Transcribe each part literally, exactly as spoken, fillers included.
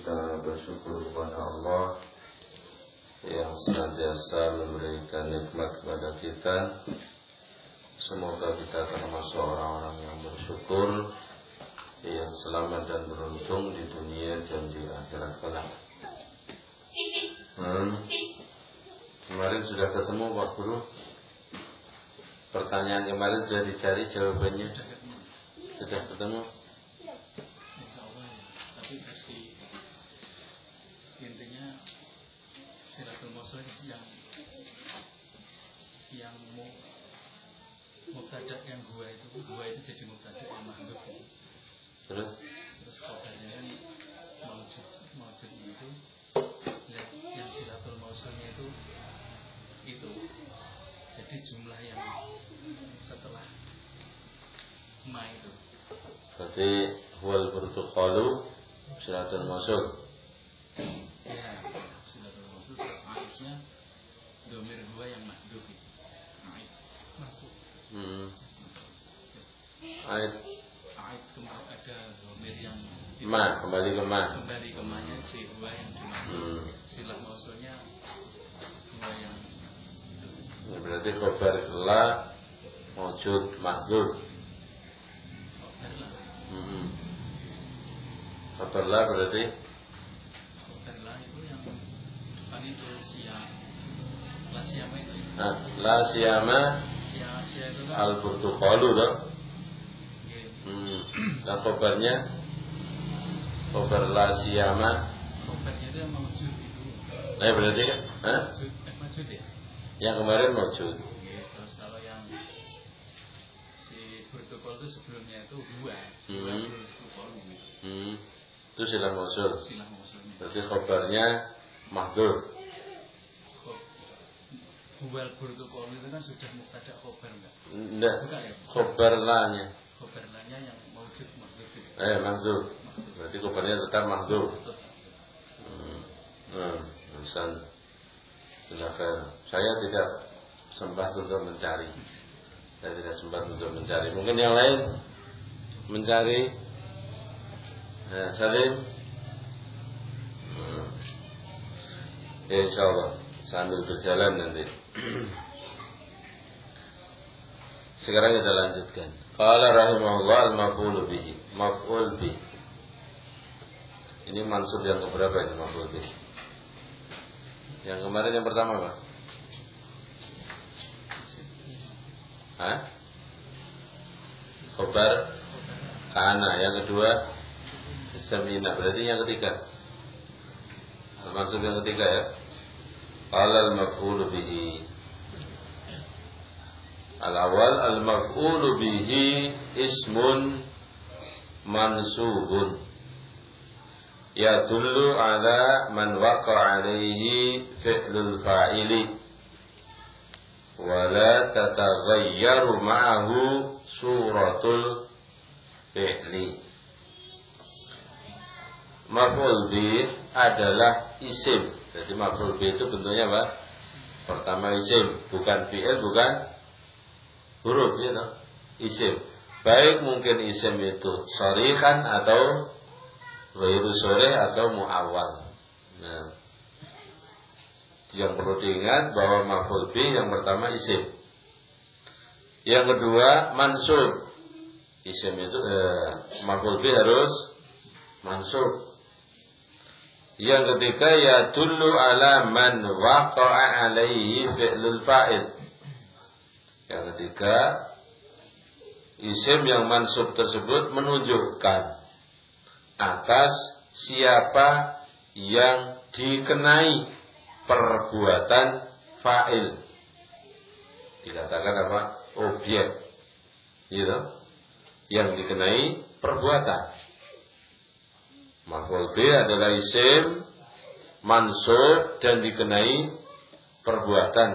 kita bersyukur kepada Allah yang senantiasa memberikan nikmat kepada kita. Semoga kita termasuk orang-orang yang bersyukur, yang selamat dan beruntung di dunia dan di akhirat kelak. Hmm. Kemarin sudah ketemu Pak Guru? Pertanyaan kemarin sudah dicari jawabannya? Sudah ketemu? Insya Allah ya. Tapi versi intinya Silatul Mausul yang yang mau mubtada yang gua itu gua itu jadi mubtada yang mahdhuf. Terus? Terus kabarnya kan maujud maujud itu yang, yang Silatul Mausulnya itu itu jadi jumlah yang setelah ma itu. Jadi huwal bertuqalu Silatul Mausul. Ya, Silatul Mausul terus aitnya domir gua yang mahdhuf itu. Ait masuk. Hmm. Ait. Ait kembali ada domir yang Ma kembali ke ma. Kembali ke ma-nya si gua yang dimaksud. Hmm. Silah mausulnya gua yang itu. Ini berarti khabar la maujud mahdzuf. Khabar la. Hmm. Khabar la berarti Khabar la itu yang kan itu sia la siapa itu? Nah, la siyama Sia sia itu kan al burtuqalu loh. Nggih. Hmm. Nah khabarnya khabar la siyama. Khabarnya itu yang maujud itu. Nah berarti kan? Hah? Maujud, eh maujud ya? Yang kemarin maujud. Nggih, terus kalau yang si burtuqal itu sebelumnya itu gua. Gua Hmm. burtuqal gitu. Hmm. Itu silah mausul. Silah mausulnya. Berarti khabarnya mahdzuf. Huwal burtuqal itu kan sudah mubtada khabar enggak? Enggak. Bukan ya? Khabar la-nya. Khabar la-nya yang maujud mahdhuf itu. Eh mahdzuf. Berarti khabarnya tetap mahdzuf. Hmm. Hmm. Hasan. Sudah fair. Saya tidak sempat untuk mencari. Saya tidak sempat untuk mencari. Mungkin yang lain mencari. Nah, Salim. Hmm. Ya, insyaallah sambil berjalan nanti. Sekarang kita lanjutkan. Qala rahimahullah al-maf'ul bihi. Maf'ul bihi. Ini mansub yang keberapa ini maf'ul bihi? Yang kemarin yang pertama Pak? Hah? Khobar kana. Yang kedua Samina. Berarti yang ketiga. Mansub yang ketiga ya. Qala al-maf'ul bihi. Al-awwal al-maf'ul bihi ismun mansubun yadullu ala man waqa'a alayhi fi'lul fa'ili wa la tataghayyaru ma'ahu suratul fi'li. Maf'ul bih adalah isim. Jadi maf'ul bih itu bentuknya apa? Pertama isim, bukan fi'il, bukan huruf gitu. Isim. Baik mungkin isim itu sharihan atau ghairu sharih atau muawwal. Nah, yang perlu diingat bahwa maf'ul bih yang pertama isim. Yang kedua mansub. Isim itu eh, maf'ul bih harus mansub. Yang ketiga ya dullu ala man waqa'a alaihi fi'lul fa'il. Yang ketiga isim yang mansub tersebut menunjukkan atas siapa yang dikenai perbuatan fa'il. Dikatakan apa? Objek. Gitu. Yang dikenai perbuatan. Maf'ul bih adalah isim mansub dan dikenai perbuatan.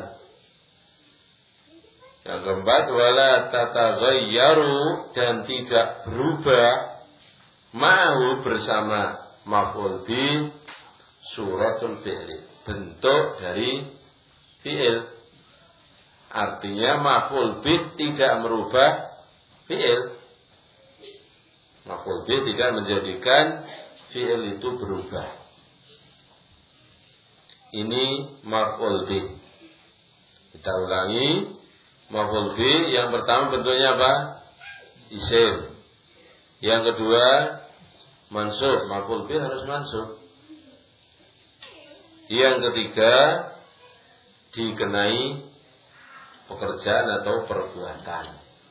Yang keempat wala tataghayyaru dan tidak berubah ma'hu bersama maf'ul bih suratul fi'li, bentuk dari fi'il. Artinya maf'ul bih tidak merubah fi'il. Maf'ul bih tidak menjadikan fi'il itu berubah. Ini maf'ul bih. Kita ulangi. Maf'ul bih yang pertama bentuknya apa? Isim. Yang kedua mansub. Maf'ul bih harus mansub. Yang ketiga dikenai pekerjaan atau perbuatan.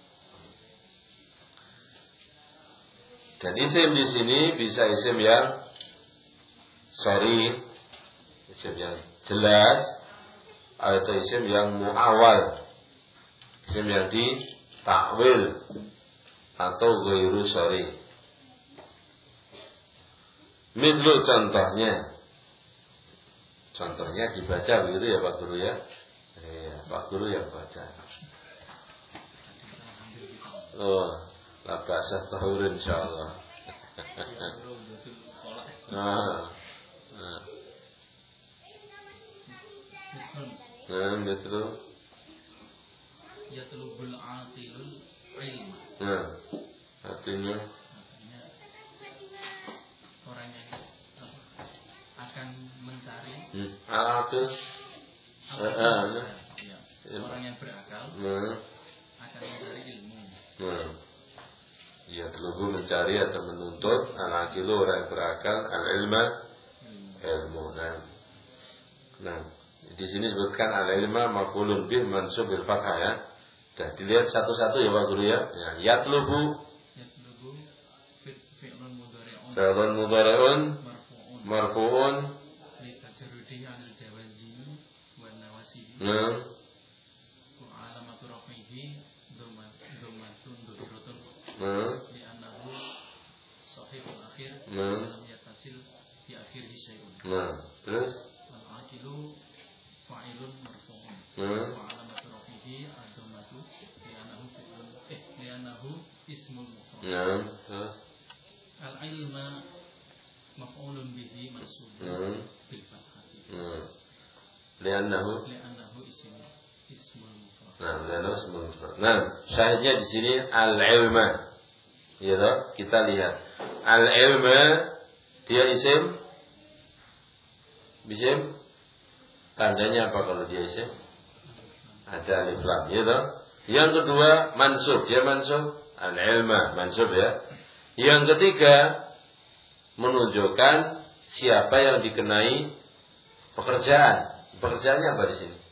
Dan isim di sini bisa isim yang sharih, isim yang jelas, atau isim yang muawal, isim yang ditakwil, atau ghairu sharih. Mislu contohnya, contohnya dibaca begitu ya Pak Guru ya. Iya, Pak Guru yang baca. Oh, la ba'sa tahur insyaallah. Ah. Nah, betul. Yatlubul aqilul ilma. Nah, artinya orang yang akan mencari hmm. Al-aqil uh, uh, ya. Orang yang berakal nah. akan mencari ilmu. Nah. Ya, terlugu mencari atau menuntut. Al-aqilu orang yang berakal, al-ilma ilmu. Nah. Nah, di sini disebutkan al-ilma maf'ulun bih mansub bil fathah ya. Sudah dilihat satu-satu ya Pak Guru ya. Ya, yatlubu yatlubu fi'lun mudhari'un fi'lun mudhari'un marfu'un li tajarrudi 'anil jawazi wan nawasibi. Nah. Wa 'alamatu rafihi dhammatun dhuhratun. Nah. Li annahu sahihul akhir Nah. lam yattasil fi akhirih syai'un. Nah, terus al-aqilu fa'ilun marfu'un. Nah. Wa 'alamatu rafihi ad-dhammatu li annahu fi'lun eh li annahu ismul mufrad. Nah, terus Al-ilma maf'ulun bihi mansubun Hmm. bil fathati. Hmm. Li'annahu Li'annahu ismul ismul mufrad. Nah, li'annahu ismul mufrad. Nah, syahidnya di sini al-ilma. Ya toh, kita lihat. Al-ilma dia isim isim tandanya apa kalau dia isim? Ada alif lam, ya toh. Yang kedua mansub, dia mansub al-ilma, mansub ya. Yang ketiga menunjukkan siapa yang dikenai pekerjaan. Pekerjaannya apa di sini?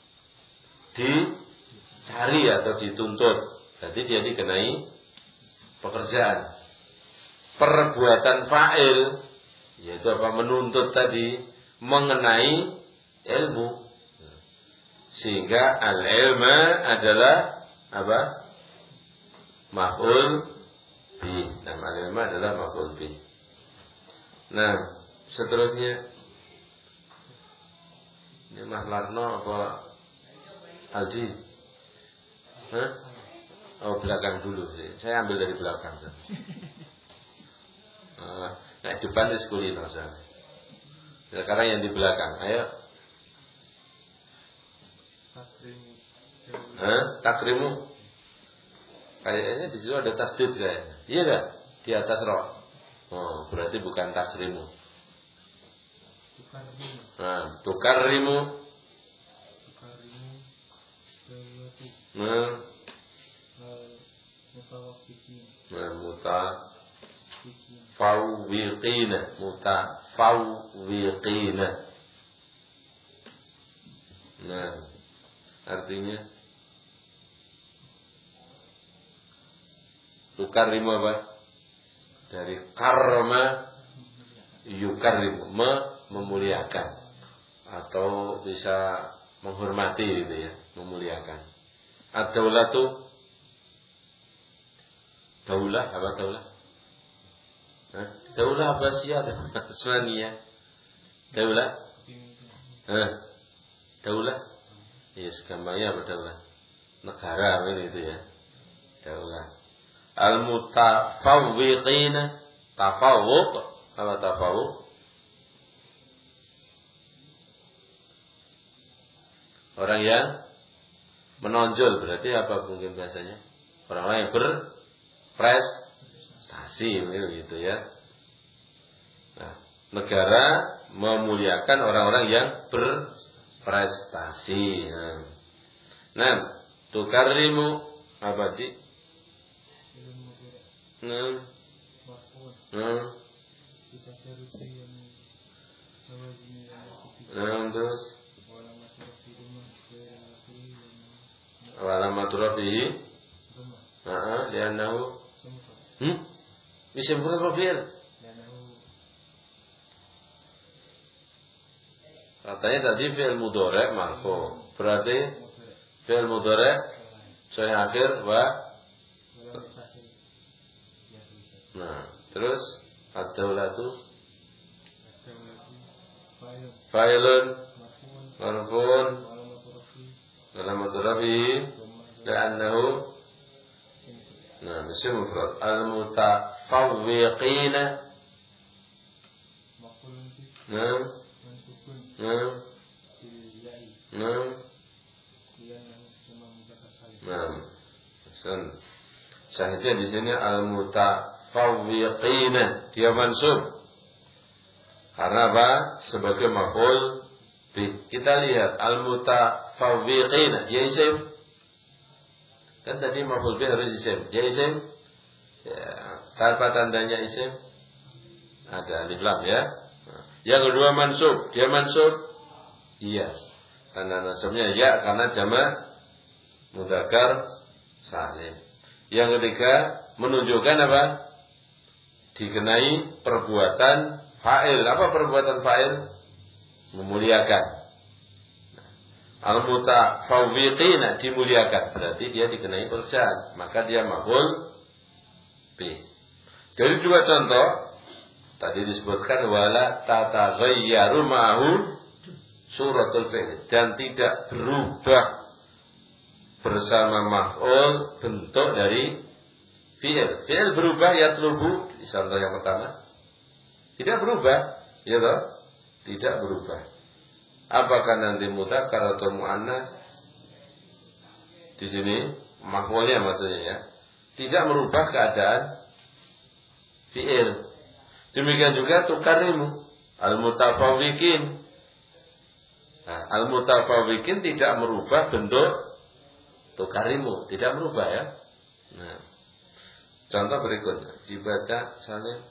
Dicari atau dituntut. Berarti dia dikenai pekerjaan. Perbuatan fa'il, yaitu apa? Menuntut tadi, mengenai ilmu. Sehingga al-ilma adalah apa? Maf'ul bih. Nah, al-ilma adalah maf'ul bih. Nah, seterusnya ini Mas Larno apa Aldi? Hah? Oh, belakang dulu sih. Saya ambil dari belakang. Nah, nah depan di sekulino saya. Sekarang yang di belakang, ayo. Hah? Takrimu. Kayaknya di situ ada tasdid kayaknya. Iya enggak? Di atas roh. Oh, berarti bukan takrimu. Nah, tukarrimu. Nah, nah muta fawwiqina, muta fawwiqina. Nah, artinya tukarrimu apa? Dari karma yukarrimu, memuliakan atau bisa menghormati gitu ya, memuliakan. Ad-daulatu, daulah apa daulah? Hah? Daulah Abbasiyah atau Usmaniyah? Daulah? Hah? Daulah? Ya, segambarnya apa daulah? Negara ini itu ya. Daulah. Al-mutafawwiqina, tafawuq, apa tafawuq? Orang yang menonjol, berarti apa mungkin bahasanya? Orang-orang yang berprestasi gitu ya. negara memuliakan orang-orang yang berprestasi. Nah, tukarrimu apa di? Nah, nah, nah, terus walamatu rafihi, ah, lianahu, hmm, bisa berapa fi'il? Katanya tadi fi'il mudhari' marfu. Berarti fi'il mudhari' sahih akhir wa. Nah, terus ad-daulatu fa'ilun marfu'un alamatu rafihi li'annahu, nah, isim mufrad. Al-mutafawwiqina, nah, nah, nah, nah, syahidnya di sini al-mutafawwiqina, dia mansub. Karena apa? Sebagai maf'ul bih. Kita lihat al-mutafawwiqina, dia isim. Kan tadi maf'ul bih harus isim. Dia isim. Ya, apa tandanya isim? Ada alif lam ya. Yang kedua mansub, dia mansub. Iya. Tanda nasabnya ya karena jamak mudzakkar salim. Yang ketiga menunjukkan apa? Dikenai perbuatan fa'il. Apa perbuatan fa'il? Memuliakan. Al-mutafawwiqina, dimuliakan. Berarti dia dikenai pekerjaan. Maka dia maf'ul bih. Dari dua contoh tadi disebutkan wala tataghayyaru ma'hu suratul fi'l, dan tidak berubah bersama maf'ul bentuk dari fi'il. Fi'il berubah yatlubu, di contoh yang pertama. Tidak berubah, ya toh? Tidak berubah. Apakah nanti mudzakkar atau muannas? Di sini maf'ulnya maksudnya ya. Tidak merubah keadaan fi'il. Demikian juga tukarrimu al-mutafawwiqin. Nah, al-mutafawwiqin tidak merubah bentuk tukarrimu, tidak merubah ya. Nah, contoh berikutnya dibaca Salim.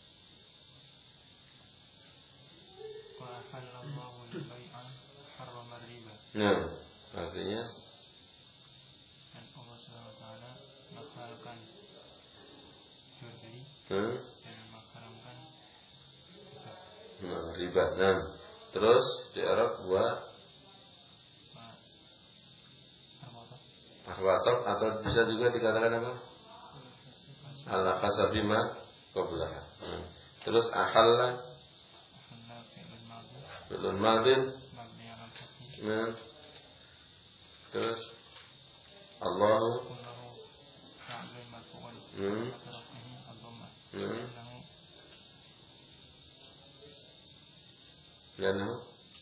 Nah, artinya dan Allah subhanahu wa taala menghalalkan jual beli hmm? dan mengharamkan riba. Nah, riba. Nah, terus di Arab wa arwatab atau bisa juga dikatakan apa? Ala kasabima qablaha. Hmm. Terus ahalla fi'lun madin. Nah, terus Allahu hmm. Hmm. Lianahu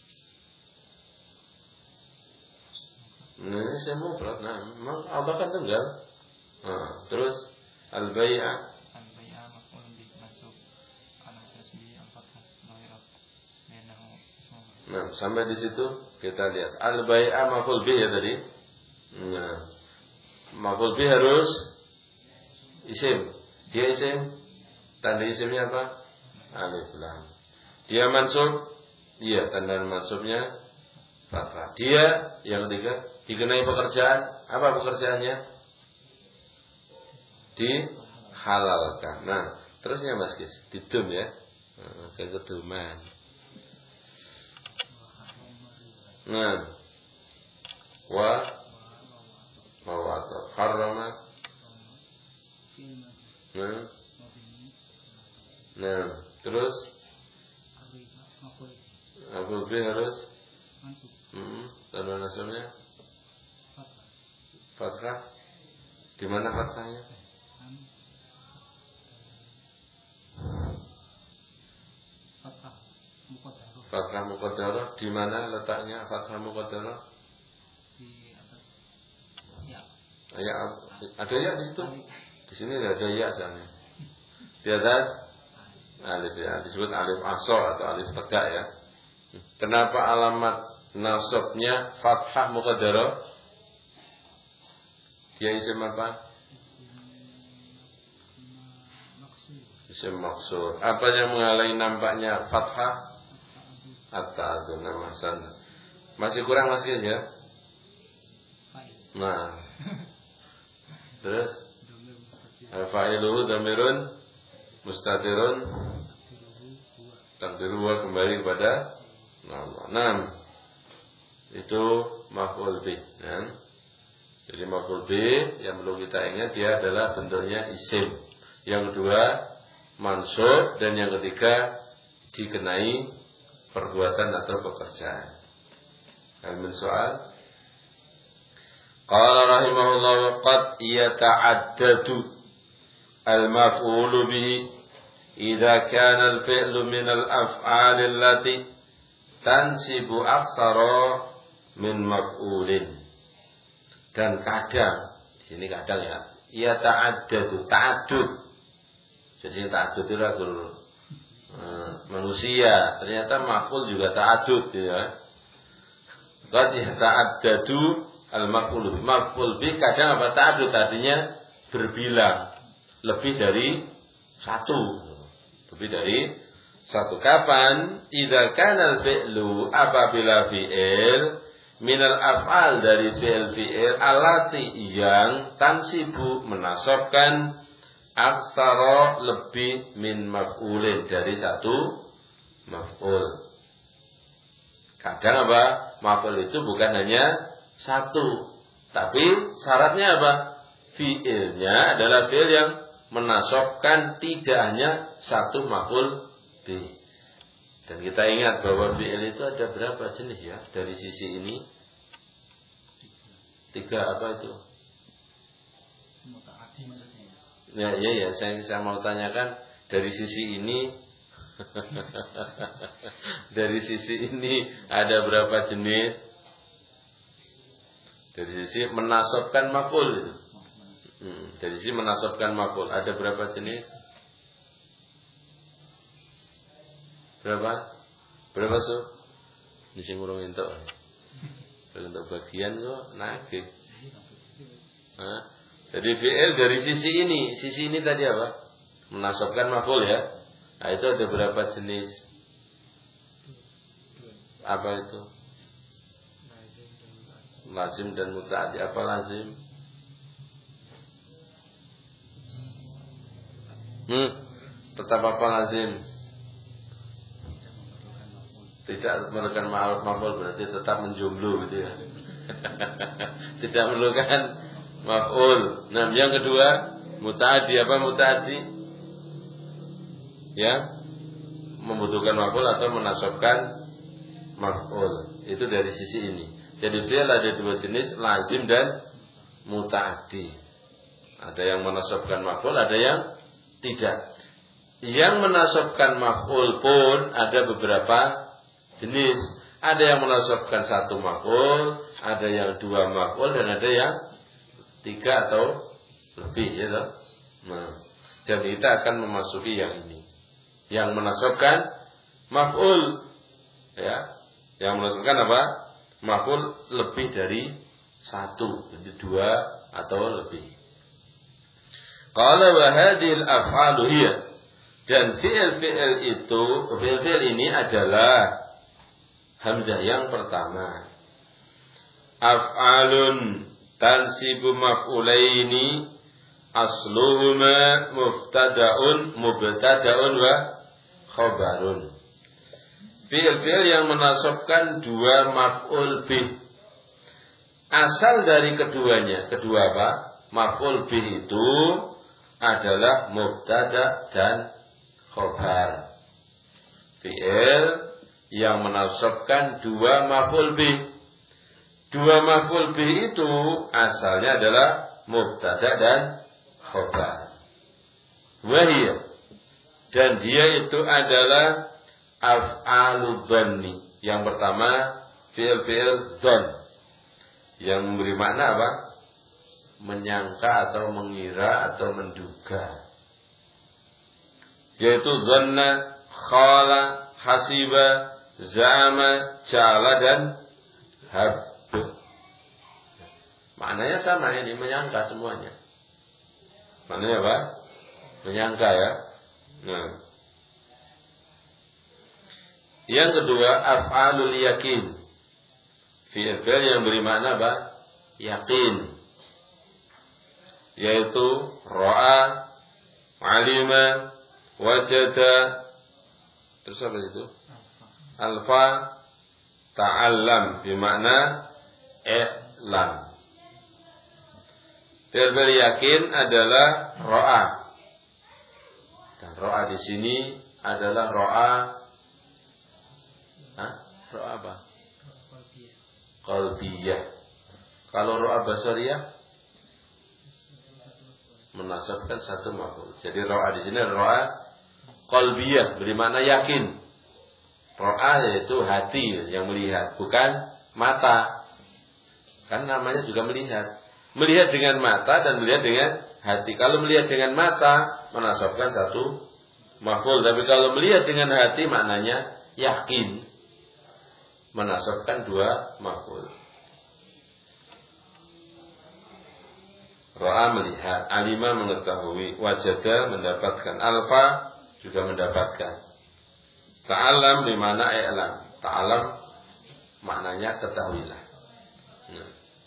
ini saya mufrad. Nah, memang Allah kan tunggal. Nah, terus al-bai'a al-bai'a maf'ul bih mansub ala tasbih al-fathah dhahirat lianahu ismu. Nah, sampai di situ kita lihat al-bai'a maf'ul bih ya tadi. Nah, maf'ul bih harus isim. Dia isim. Tanda isimnya apa? Alif lam. Dia mansub. Iya, tanda mansubnya fathah. Dia yang ketiga dikenai pekerjaan. Apa pekerjaannya? Dihalalkan. Nah, terusnya Mas Kis, didum ya. Nah, kekeduman. Nah, wa mawata harrama. Nah, nah, terus Abu B harus hmm, tanda nasabnya fathah. Di mana fathahnya? Fathah muqaddarah. Fathah muqaddarah. Di mana letaknya fathah muqaddarah? Di atas ya. Ya, ada ya di situ. Di sini tidak ada ya sana. Di atas alif ya, disebut alif asor atau alif tegak ya. Kenapa alamat nasabnya fathah muqaddarah? Dia isim apa? Isim maksur. Apa yang menghalangi nampaknya fathah? At-ta'adzur. Nama sana. Masih kurang masih ya? Nah. Terus fa'iluhu dhamirun mustatirun takdiruhu kembali kepada nama. Nam. Itu maf'ul bih. Nah. Jadi maf'ul bih yang perlu kita ingat dia adalah bentuknya isim. Yang kedua mansub, dan yang ketiga dikenai perbuatan atau pekerjaan. Al-min soal. Qala rahimahullah wa qad yata'addadu al-maf'ulu bihi idza kana al-fi'lu min al-af'al allati tansibu aktsara min maf'ulin. Dan kadang, di sini kadang ya, yata'addadu, ta'addud. Jadi ta'addud itu adalah hmm, manusia. Ternyata maf'ul juga ta'addud ya. Qad yata'addadu al-maf'ul bi. Maf'ul bi kadang apa ta'addud, artinya berbilang, lebih dari satu. Lebih dari satu. Kapan? Idza kana al-fi'lu, apabila fi'il minal af'al, dari fi'il fi'il alati yang tansibu menasabkan aktsara lebih min maf'ulin, dari satu maf'ul. Kadang apa? Maf'ul itu bukan hanya satu, tapi syaratnya apa? Fi'ilnya adalah fi'il yang menasabkan tidak hanya satu maf'ul bi. Dan kita ingat bahwa fi'il itu ada berapa jenis ya? Dari sisi ini tiga apa itu? Muta'addi maksudnya. Ya, ya, ya. Saya, saya mau tanyakan dari sisi ini, dari sisi ini ada berapa jenis? Dari sisi menasabkan maf'ul itu. Hmm, dari sisi menasabkan maf'ul ada berapa jenis? Berapa? Berapa su? Di sing urung entuk. Untuk bagian kok nagih. Hah? Jadi fi'il dari sisi ini, sisi ini tadi apa? Menasabkan maf'ul ya. Nah, itu ada berapa jenis? Apa itu? Lazim dan muta'addi. Apa lazim? Hmm, tetap apa lazim? Tidak memerlukan maf'ul, berarti tetap menjomblo gitu ya. Tidak memerlukan maf'ul. Nah, yang kedua, muta'addi. Apa muta'addi? Ya, membutuhkan maf'ul atau menasabkan maf'ul. Itu dari sisi ini. Jadi fi'il ada dua jenis, lazim dan muta'addi. Ada yang menasabkan maf'ul, ada yang tidak. Yang menasabkan maf'ul pun ada beberapa jenis. Ada yang menasabkan satu maf'ul, ada yang dua maf'ul, dan ada yang tiga atau lebih ya toh. Nah, dan kita akan memasuki yang ini. Yang menasabkan maf'ul ya. Yang menasabkan apa? Maf'ul lebih dari satu, jadi dua atau lebih. Qala wa hadhil af'alu hiya. Dan fi'il-fi'il itu, fi'il-fi'il ini adalah hamzah yang pertama. Af'alun tansibu maf'ulaini asluhuma mubtada'un mubtada'un wa khabarun. Fi'il-fi'il yang menasabkan dua maf'ul bih. Asal dari keduanya, kedua apa? Maf'ul bih itu adalah mubtada dan khabar. Fi'il yang menasabkan dua maf'ul bih. Dua maf'ul bih itu asalnya adalah mubtada dan khabar. Wahiyah, dan dia itu adalah af'alud dhanni. Yang pertama fi'il-fi'il dhann yang memberi makna apa? Menyangka atau mengira atau menduga. yaitu zanna, khala, hasiba, za'ama, ja'ala dan hab. Maknanya sama ini, menyangka semuanya. Maknanya apa? Menyangka ya. Nah. Yang kedua, af'alul yakin. Fi'il yang beri makna apa? Yakin. Yaitu ra'a, alima, wajada, terus apa itu? Alfa, ta'allam, bermakna i'lam. Fi'il yakin adalah ra'a. Dan ra'a di sini adalah ra'a. Hah? Ra'a apa? Qalbiyah. Kalau ra'a basariyah menasabkan satu maf'ul. Jadi ra'a di sini ra'a qalbiyah, bermakna yakin. Ra'a yaitu hati yang melihat, bukan mata. Kan namanya juga melihat. Melihat dengan mata dan melihat dengan hati. Kalau melihat dengan mata menasabkan satu maf'ul, tapi kalau melihat dengan hati maknanya yakin. Menasabkan dua maf'ul. Ra'a melihat, alima mengetahui, wajada mendapatkan, alfa juga mendapatkan. Ta'alam di mana i'lam. Ta'alam maknanya ketahuilah. Nah.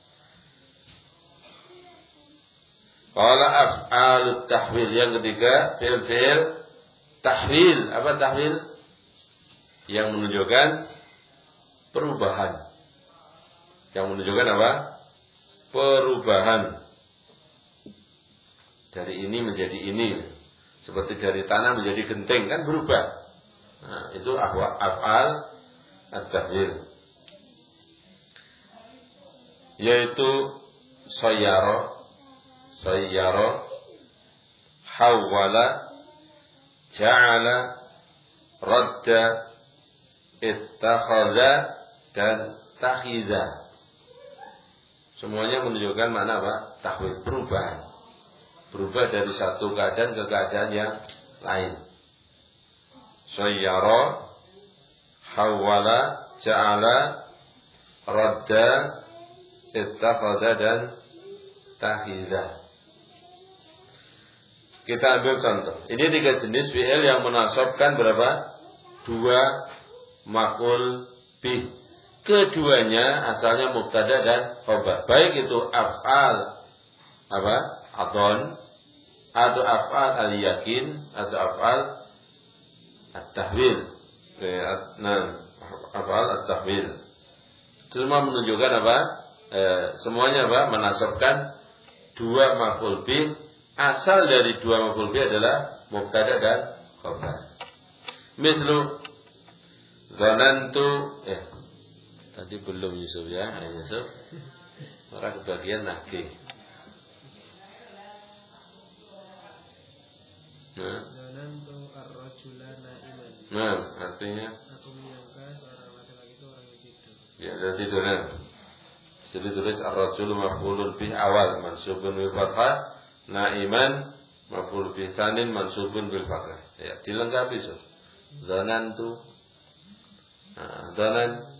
Qala af'alut tahwil, yang ketiga fi'il-fi'il tahwil. Apa tahwil? Yang menunjukkan perubahan. Yang menunjukkan apa? Perubahan. Dari ini menjadi ini. Seperti dari tanah menjadi genting, kan berubah. Nah, itu af'al at-tahwil. Yaitu sayyara, sayyara, hawwala, ja'ala, radda, ittakhadha dan takhidha. Semuanya menunjukkan makna apa? Tahwil, perubahan. Berubah dari satu keadaan ke keadaan yang lain. Sayyara, hawwala, ja'ala, radda, ittakhadha dan takhidha. Kita ambil contoh. Ini tiga jenis fi'il yang menasabkan berapa? Dua maf'ul bih. Keduanya asalnya mubtada dan khabar. Baik itu af'al apa? Adon atau af'al al-yakin atau af'al at-tahwil. Nah, af'al at-tahwil. Semua menunjukkan apa? Eh, semuanya apa? Menasabkan dua maf'ul bih. Asal dari dua maf'ul bih adalah mubtada dan khabar. Mislu zanantu, eh tadi belum Yusuf ya, Yusuf. Maka kebagian nagih. Nah, zanantu ar-rajula na'iman. Nah, artinya aku menyangka seorang laki-laki itu orang yang tidur. Ya, ada tidurnya. Jadi tulis ar-rajul maf'ulun bih awal mansubun bil fathah, na'iman maf'ul bih tsanin mansubun bil fathah. Ya, dilengkapi so. Zanantu. Nah, zanan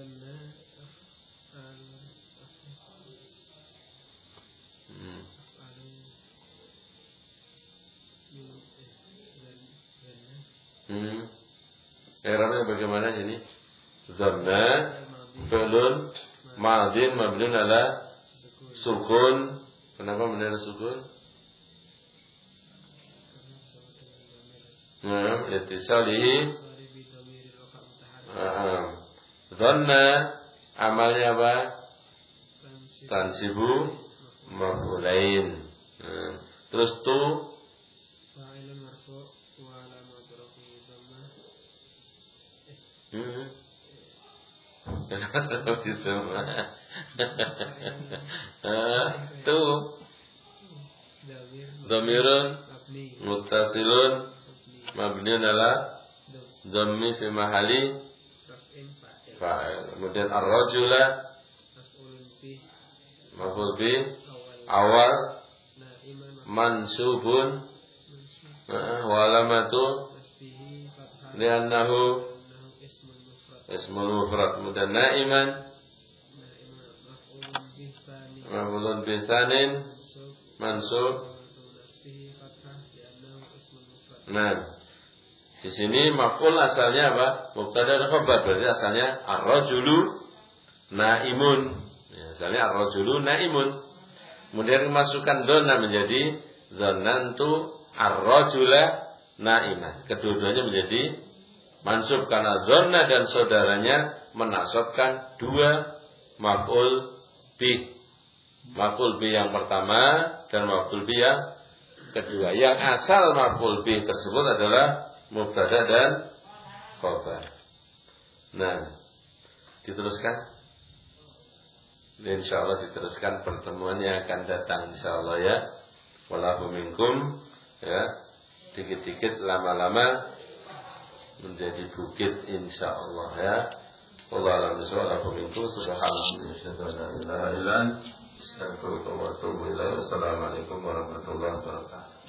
Hmm. I'rabnya bagaimana sini? Zanna fi'lun madin mabniun ala sukun. Kenapa mabniun ala sukun? Nah, ittisalihi. Zanna amalnya apa? Tansibu maf'ulain. Nah, terus tu Hmm. Tuh dhamirun muttasilun mabniun ala dhammi fi mahalli fa'il. Kemudian ar-rajula maf'ul bih awal mansubun wa alamatu nasbihi fathah li'annahu annahu ismun mufrad. ismul mufrad. Kemudian na'iman Na'iman maf'ulun bih tsani maf'ulun bi tsanin mansub mansub. wa nasbihi fathah li'annahu ismun mufrad. Nah, di sini maf'ul asalnya apa? Mubtada dan khabar. Berarti asalnya ar-rajulu naimun. Ya, asalnya ar-rajulu naimun. Kemudian dimasukkan donna menjadi dzannantu ar-rajula naiman. Kedua-duanya menjadi mansub karena dzanna dan saudaranya menasabkan dua maf'ul bih. Maf'ul bih yang pertama dan maf'ul bih yang kedua. Yang asal maf'ul bih tersebut adalah mubtada dan khabar. Nah, diteruskan. InsyaAllah diteruskan pertemuannya akan datang insyaallah ya. Wallahu minkum ya. Dikit-dikit lama-lama menjadi bukit insyaallah ya. Wallahu a'lam bishawab. Wallahu minkum subhanallahi wa bihamdihi. Assalamualaikum warahmatullahi wabarakatuh.